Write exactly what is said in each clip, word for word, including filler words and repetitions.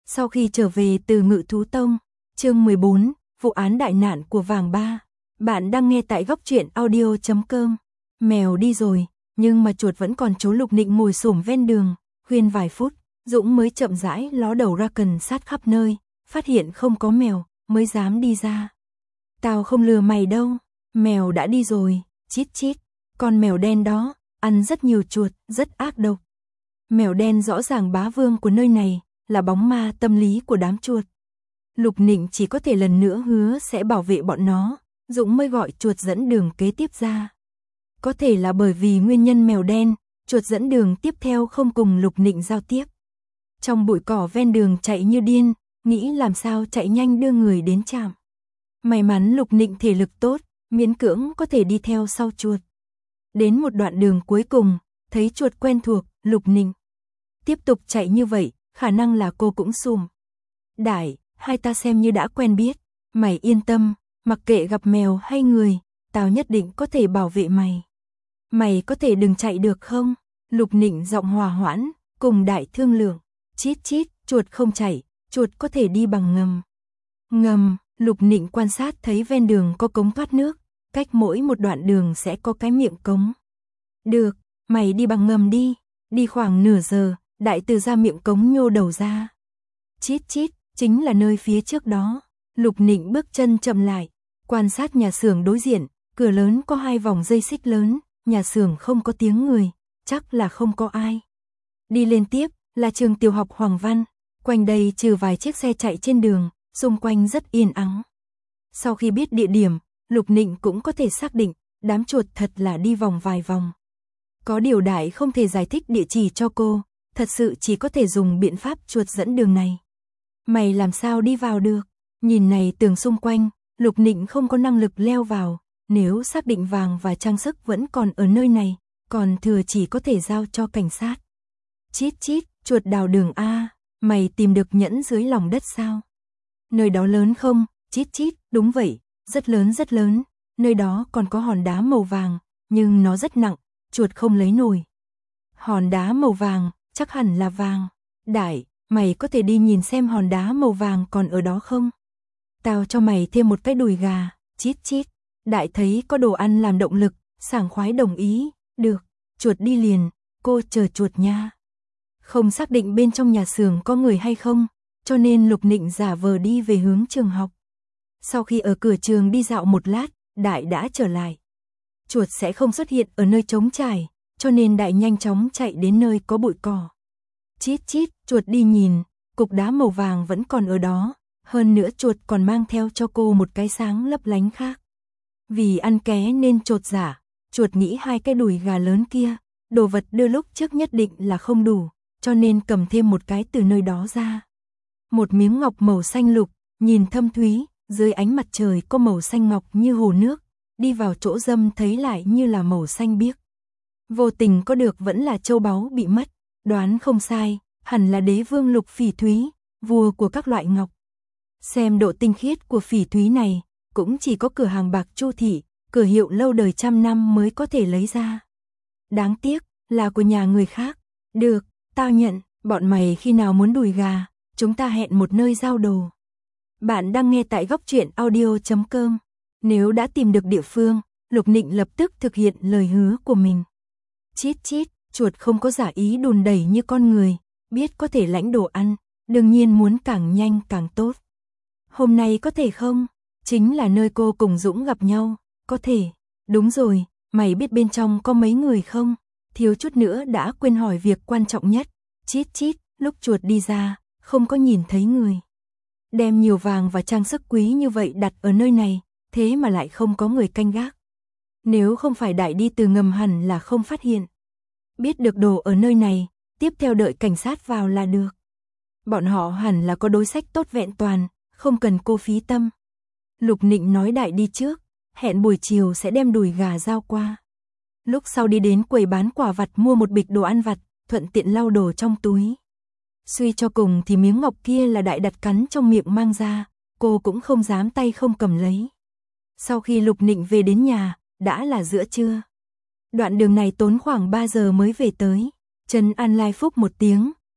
Sau khi trở về từ Ngự Thú Tông, chương mười bốn, vụ án đại nạn của Vàng Ba. Bạn đang nghe tại góc truyện audio chấm com. Mèo đi rồi, nhưng mà chuột vẫn còn chỗ Lục Nịnh ngồi xổm ven đường, khuyên vài phút, Dũng mới chậm rãi ló đầu ra cần sát khắp nơi, phát hiện không có mèo, mới dám đi ra. Tao không lừa mày đâu, mèo đã đi rồi, chít chít, con mèo đen đó, ăn rất nhiều chuột, rất ác độc. Mèo đen rõ ràng bá vương của nơi này, là bóng ma tâm lý của đám chuột. Lục Nịnh chỉ có thể lần nữa hứa sẽ bảo vệ bọn nó, Dũng mới gọi chuột dẫn đường kế tiếp ra. Có thể là bởi vì nguyên nhân mèo đen, chuột dẫn đường tiếp theo không cùng Lục Nịnh giao tiếp. Trong bụi cỏ ven đường chạy như điên, nghĩ làm sao chạy nhanh đưa người đến trạm. May mắn Lục Nịnh thể lực tốt, miễn cưỡng có thể đi theo sau chuột. Đến một đoạn đường cuối cùng, thấy chuột quen thuộc, Lục Nịnh tiếp tục chạy như vậy, khả năng là cô cũng sùm. Đại, hai ta xem như đã quen biết, mày yên tâm, mặc kệ gặp mèo hay người, tao nhất định có thể bảo vệ mày. Mày có thể đừng chạy được không? Lục Nịnh giọng hòa hoãn, cùng Đại thương lượng. Chít chít, chuột không chạy, chuột có thể đi bằng ngầm. Ngầm, Lục Nịnh quan sát thấy ven đường có cống thoát nước, cách mỗi một đoạn đường sẽ có cái miệng cống. Được, mày đi bằng ngầm đi, đi khoảng nửa giờ, Đại từ ra miệng cống nhô đầu ra. Chít chít, chính là nơi phía trước đó. Lục Nịnh bước chân chậm lại, quan sát nhà xưởng đối diện, cửa lớn có hai vòng dây xích lớn, nhà xưởng không có tiếng người, chắc là không có ai. Đi lên tiếp, là trường tiểu học Hoàng Văn, quanh đây trừ vài chiếc xe chạy trên đường, xung quanh rất yên ắng. Sau khi biết địa điểm, Lục Nịnh cũng có thể xác định, đám chuột thật là đi vòng vài vòng. Có điều Đại không thể giải thích địa chỉ cho cô, thật sự chỉ có thể dùng biện pháp chuột dẫn đường này. Mày làm sao đi vào được? Nhìn này tường xung quanh, Lục Nịnh không có năng lực leo vào, nếu xác định vàng và trang sức vẫn còn ở nơi này, còn thừa chỉ có thể giao cho cảnh sát. Chít chít, chuột đào đường A, mày tìm được nhẫn dưới lòng đất sao? Nơi đó lớn không? Chít chít, đúng vậy, rất lớn rất lớn, nơi đó còn có hòn đá màu vàng, nhưng nó rất nặng, chuột không lấy nổi. Hòn đá màu vàng, chắc hẳn là vàng. Đại, mày có thể đi nhìn xem hòn đá màu vàng còn ở đó không? Tao cho mày thêm một cái đùi gà, chít chít. Đại thấy có đồ ăn làm động lực, sảng khoái đồng ý, được, chuột đi liền, cô chờ chuột nha. Không xác định bên trong nhà xưởng có người hay không, cho nên Lục Nịnh giả vờ đi về hướng trường học. Sau khi ở cửa trường đi dạo một lát, Đại đã trở lại. Chuột sẽ không xuất hiện ở nơi trống trải, cho nên Đại nhanh chóng chạy đến nơi có bụi cỏ. Chít chít, chuột đi nhìn, cục đá màu vàng vẫn còn ở đó, hơn nữa chuột còn mang theo cho cô một cái sáng lấp lánh khác. Vì ăn ké nên chột giả, chuột nghĩ hai cái đùi gà lớn kia, đồ vật đưa lúc trước nhất định là không đủ, cho nên cầm thêm một cái từ nơi đó ra. Một miếng ngọc màu xanh lục, nhìn thâm thúy, dưới ánh mặt trời có màu xanh ngọc như hồ nước, đi vào chỗ dâm thấy lại như là màu xanh biếc. Vô tình có được vẫn là châu báu bị mất, đoán không sai, hẳn là đế vương lục phỉ thúy, vua của các loại ngọc. Xem độ tinh khiết của phỉ thúy này, cũng chỉ có cửa hàng bạc Chu Thị, cửa hiệu lâu đời trăm năm mới có thể lấy ra. Đáng tiếc, là của nhà người khác. Được, tao nhận, bọn mày khi nào muốn đùi gà, chúng ta hẹn một nơi giao đồ. Bạn đang nghe tại góc truyện audio chấm com. Nếu đã tìm được địa phương, Lục Nịnh lập tức thực hiện lời hứa của mình. Chít chít, chuột không có giả ý đùn đẩy như con người, biết có thể lãnh đồ ăn, đương nhiên muốn càng nhanh càng tốt. Hôm nay có thể không? Chính là nơi cô cùng Dũng gặp nhau, có thể. Đúng rồi, mày biết bên trong có mấy người không? Thiếu chút nữa đã quên hỏi việc quan trọng nhất. Chít chít, lúc chuột đi ra, không có nhìn thấy người. Đem nhiều vàng và trang sức quý như vậy đặt ở nơi này, thế mà lại không có người canh gác. Nếu không phải Đại đi từ ngầm hẳn là không phát hiện. Biết được đồ ở nơi này, tiếp theo đợi cảnh sát vào là được. Bọn họ hẳn là có đối sách tốt vẹn toàn, không cần cô phí tâm. Lục Nịnh nói Đại đi trước, hẹn buổi chiều sẽ đem đùi gà giao qua. Lúc sau đi đến quầy bán quả vặt mua một bịch đồ ăn vặt, thuận tiện lau đồ trong túi. Suy cho cùng thì miếng ngọc kia là Đại đặt cắn trong miệng mang ra, cô cũng không dám tay không cầm lấy. Sau khi Lục Nịnh về đến nhà, đã là giữa trưa. Đoạn đường này tốn khoảng ba giờ mới về tới. Trần An Lai phúc một tiếng,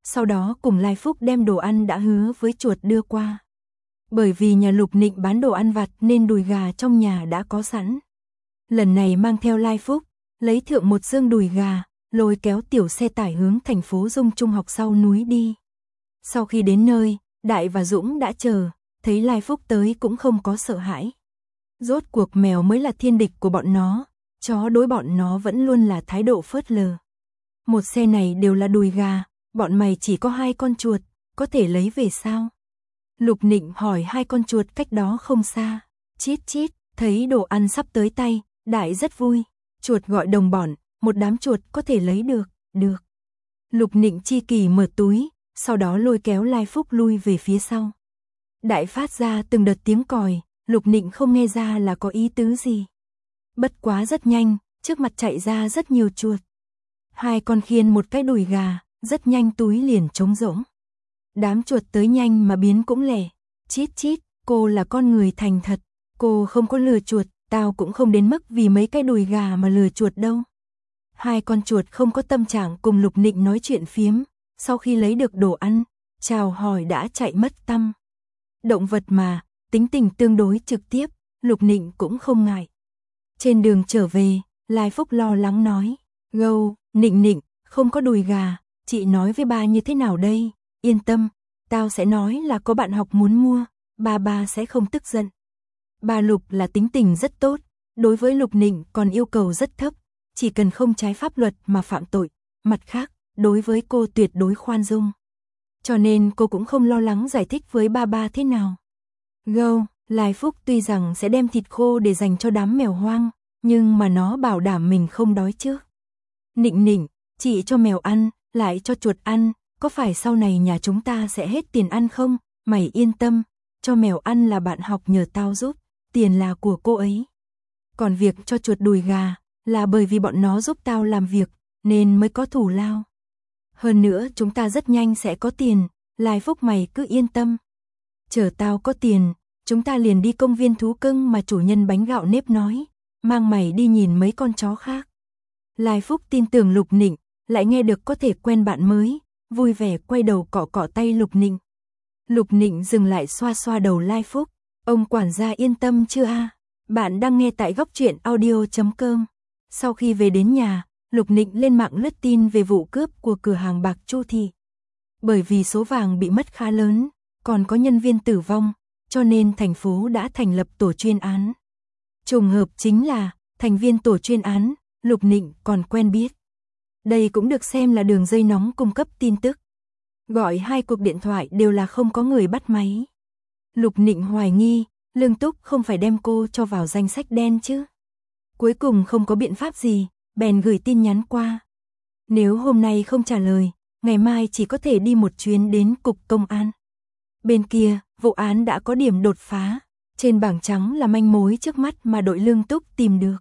sau đó cùng Lai Phúc đem đồ ăn đã hứa với chuột đưa qua. Bởi vì nhà Lục Nịnh bán đồ ăn vặt nên đùi gà trong nhà đã có sẵn. Lần này mang theo Lai Phúc, lấy thượng một dương đùi gà, lôi kéo tiểu xe tải hướng thành phố Dung Trung học sau núi đi. Sau khi đến nơi, Đại và Dũng đã chờ, thấy Lai Phúc tới cũng không có sợ hãi. Rốt cuộc mèo mới là thiên địch của bọn nó, chó đối bọn nó vẫn luôn là thái độ phớt lờ. Một xe này đều là đùi gà, bọn mày chỉ có hai con chuột, có thể lấy về sao? Lục Nịnh hỏi hai con chuột cách đó không xa. Chít chít, thấy đồ ăn sắp tới tay, Đại rất vui. Chuột gọi đồng bọn, một đám chuột có thể lấy được, được. Lục Nịnh chi kỳ mở túi, sau đó lôi kéo Lai Phúc lui về phía sau. Đại phát ra từng đợt tiếng còi, Lục Nịnh không nghe ra là có ý tứ gì. Bất quá rất nhanh, trước mặt chạy ra rất nhiều chuột. Hai con khiên một cái đùi gà, rất nhanh túi liền trống rỗng. Đám chuột tới nhanh mà biến cũng lẻ. Chít chít, cô là con người thành thật, cô không có lừa chuột, tao cũng không đến mức vì mấy cái đùi gà mà lừa chuột đâu. Hai con chuột không có tâm trạng cùng Lục Nịnh nói chuyện phiếm, sau khi lấy được đồ ăn, chào hỏi đã chạy mất tăm. Động vật mà, tính tình tương đối trực tiếp, Lục Nịnh cũng không ngại. Trên đường trở về, Lai Phúc lo lắng nói, gâu, Nịnh Nịnh, không có đùi gà, chị nói với ba như thế nào đây? Yên tâm, tao sẽ nói là có bạn học muốn mua, ba ba sẽ không tức giận. Bà Lục là tính tình rất tốt, đối với Lục Nịnh còn yêu cầu rất thấp, chỉ cần không trái pháp luật mà phạm tội, mặt khác, đối với cô tuyệt đối khoan dung. Cho nên cô cũng không lo lắng giải thích với ba ba thế nào. Gâu, Lai Phúc tuy rằng sẽ đem thịt khô để dành cho đám mèo hoang, nhưng mà nó bảo đảm mình không đói trước. Nịnh Nịnh, chị cho mèo ăn, lại cho chuột ăn, có phải sau này nhà chúng ta sẽ hết tiền ăn không? Mày yên tâm, cho mèo ăn là bạn học nhờ tao giúp, tiền là của cô ấy. Còn việc cho chuột đùi gà, là bởi vì bọn nó giúp tao làm việc, nên mới có thù lao. Hơn nữa chúng ta rất nhanh sẽ có tiền, Lai Phúc mày cứ yên tâm. Chờ tao có tiền, chúng ta liền đi công viên thú cưng mà chủ nhân bánh gạo nếp nói, mang mày đi nhìn mấy con chó khác. Lai Phúc tin tưởng Lục Nịnh, lại nghe được có thể quen bạn mới, vui vẻ quay đầu cọ cọ tay Lục Nịnh. Lục Nịnh dừng lại xoa xoa đầu Lai Phúc, ông quản gia yên tâm chưa a? Bạn đang nghe tại góc truyện audio chấm com. Sau khi về đến nhà, Lục Nịnh lên mạng lướt tin về vụ cướp của cửa hàng bạc Chu Thị. Bởi vì số vàng bị mất khá lớn, còn có nhân viên tử vong, cho nên thành phố đã thành lập tổ chuyên án. Trùng hợp chính là, thành viên tổ chuyên án, Lục Nịnh còn quen biết. Đây cũng được xem là đường dây nóng cung cấp tin tức. Gọi hai cuộc điện thoại đều là không có người bắt máy. Lục Nịnh hoài nghi, Lương Túc không phải đem cô cho vào danh sách đen chứ. Cuối cùng không có biện pháp gì, bèn gửi tin nhắn qua. Nếu hôm nay không trả lời, ngày mai chỉ có thể đi một chuyến đến cục công an. Bên kia, vụ án đã có điểm đột phá. Trên bảng trắng là manh mối trước mắt mà đội Lương Túc tìm được.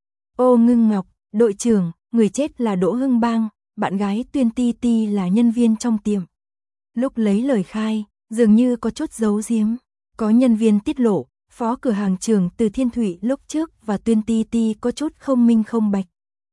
Ô Ngưng Ngọc, đội trưởng, người chết là Đỗ Hưng Bang, bạn gái Tuyên Ti Ti là nhân viên trong tiệm. Lúc lấy lời khai, dường như có chút giấu giếm. Có nhân viên tiết lộ, phó cửa hàng trưởng Từ Thiên Thụy lúc trước và Tuyên Ti Ti có chút không minh không bạch.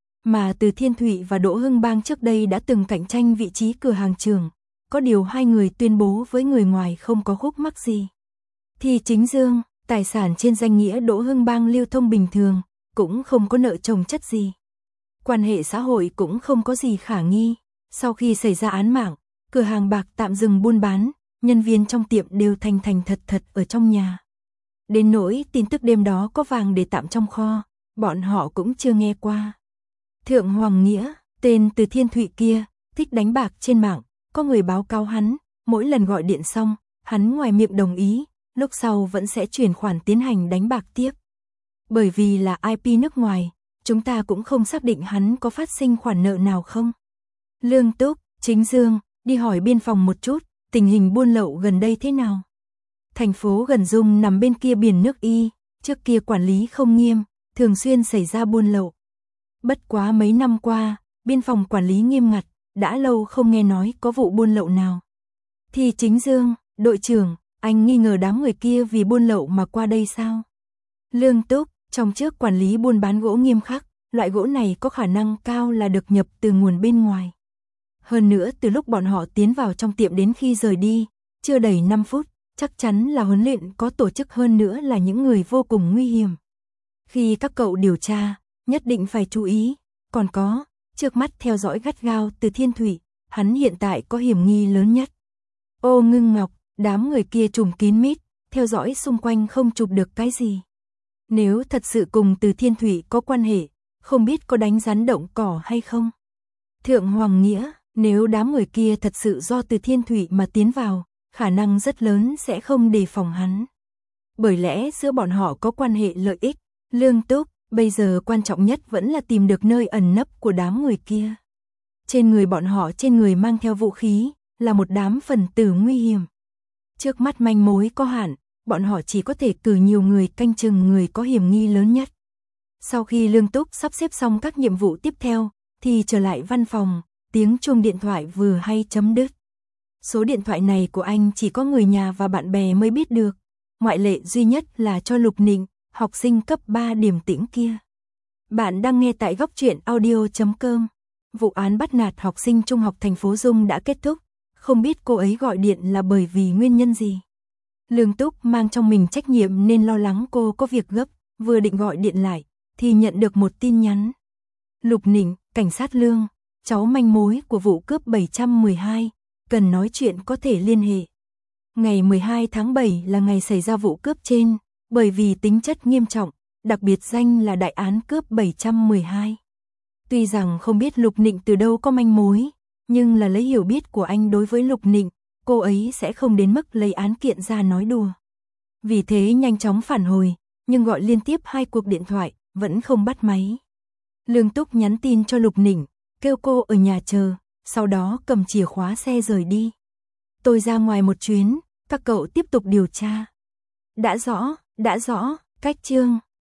Mà Từ Thiên Thụy và Đỗ Hưng Bang trước đây đã từng cạnh tranh vị trí cửa hàng trưởng. Có điều hai người tuyên bố với người ngoài không có khúc mắc gì. Thì Chính Dương, tài sản trên danh nghĩa Đỗ Hưng Bang lưu thông bình thường, cũng không có nợ chồng chất gì. Quan hệ xã hội cũng không có gì khả nghi. Sau khi xảy ra án mạng, cửa hàng bạc tạm dừng buôn bán, nhân viên trong tiệm đều thành thành thật thật ở trong nhà. Đến nỗi tin tức đêm đó có vàng để tạm trong kho, bọn họ cũng chưa nghe qua. Thượng Hoàng Nghĩa, tên Từ Thiên Thụy kia, thích đánh bạc trên mạng, có người báo cáo hắn, mỗi lần gọi điện xong, hắn ngoài miệng đồng ý, lúc sau vẫn sẽ chuyển khoản tiến hành đánh bạc tiếp. Bởi vì là i pê nước ngoài, chúng ta cũng không xác định hắn có phát sinh khoản nợ nào không. Lương Túc, Chính Dương, đi hỏi biên phòng một chút, tình hình buôn lậu gần đây thế nào? Thành phố Gần Dung nằm bên kia biển nước Y, trước kia quản lý không nghiêm, thường xuyên xảy ra buôn lậu. Bất quá mấy năm qua, biên phòng quản lý nghiêm ngặt, đã lâu không nghe nói có vụ buôn lậu nào. Thì Chính Dương, đội trưởng, anh nghi ngờ đám người kia vì buôn lậu mà qua đây sao? Lương Túc, trong trước quản lý buôn bán gỗ nghiêm khắc, loại gỗ này có khả năng cao là được nhập từ nguồn bên ngoài. Hơn nữa từ lúc bọn họ tiến vào trong tiệm đến khi rời đi, chưa đầy năm phút, chắc chắn là huấn luyện có tổ chức, hơn nữa là những người vô cùng nguy hiểm. Khi các cậu điều tra, nhất định phải chú ý, còn có, trước mắt theo dõi gắt gao Từ Thiên Thụy, hắn hiện tại có hiểm nghi lớn nhất. Ô Ngưng Ngọc, đám người kia trùm kín mít, theo dõi xung quanh không chụp được cái gì. Nếu thật sự cùng Từ Thiên Thụy có quan hệ, không biết có đánh rắn động cỏ hay không. Thượng Hoàng Nghĩa, nếu đám người kia thật sự do Từ Thiên Thụy mà tiến vào, khả năng rất lớn sẽ không đề phòng hắn. Bởi lẽ giữa bọn họ có quan hệ lợi ích. Lương Túc, bây giờ quan trọng nhất vẫn là tìm được nơi ẩn nấp của đám người kia. Trên người bọn họ trên người mang theo vũ khí, là một đám phần tử nguy hiểm. Trước mắt manh mối có hạn, bọn họ chỉ có thể cử nhiều người canh chừng người có hiểm nghi lớn nhất. Sau khi Lương Túc sắp xếp xong các nhiệm vụ tiếp theo, thì trở lại văn phòng, tiếng chuông điện thoại vừa hay chấm dứt. Số điện thoại này của anh chỉ có người nhà và bạn bè mới biết được, ngoại lệ duy nhất là cho Lục Nịnh, học sinh cấp ba điềm tĩnh kia. Bạn đang nghe tại góc truyện audio chấm com. Vụ án bắt nạt học sinh trung học thành phố Dung đã kết thúc, không biết cô ấy gọi điện là bởi vì nguyên nhân gì. Lương Túc mang trong mình trách nhiệm nên lo lắng cô có việc gấp, vừa định gọi điện lại, thì nhận được một tin nhắn. Lục Nịnh, cảnh sát Lương, cháu manh mối của vụ cướp bảy trăm mười hai, cần nói chuyện có thể liên hệ. Ngày mười hai tháng bảy là ngày xảy ra vụ cướp trên, bởi vì tính chất nghiêm trọng, đặc biệt danh là đại án cướp bảy trăm mười hai. Tuy rằng không biết Lục Nịnh từ đâu có manh mối, nhưng là lấy hiểu biết của anh đối với Lục Nịnh, cô ấy sẽ không đến mức lấy án kiện ra nói đùa. Vì thế nhanh chóng phản hồi, nhưng gọi liên tiếp hai cuộc điện thoại, vẫn không bắt máy. Lương Túc nhắn tin cho Lục Nịnh, kêu cô ở nhà chờ, sau đó cầm chìa khóa xe rời đi. Tôi ra ngoài một chuyến, các cậu tiếp tục điều tra. Đã rõ, đã rõ, cách chương.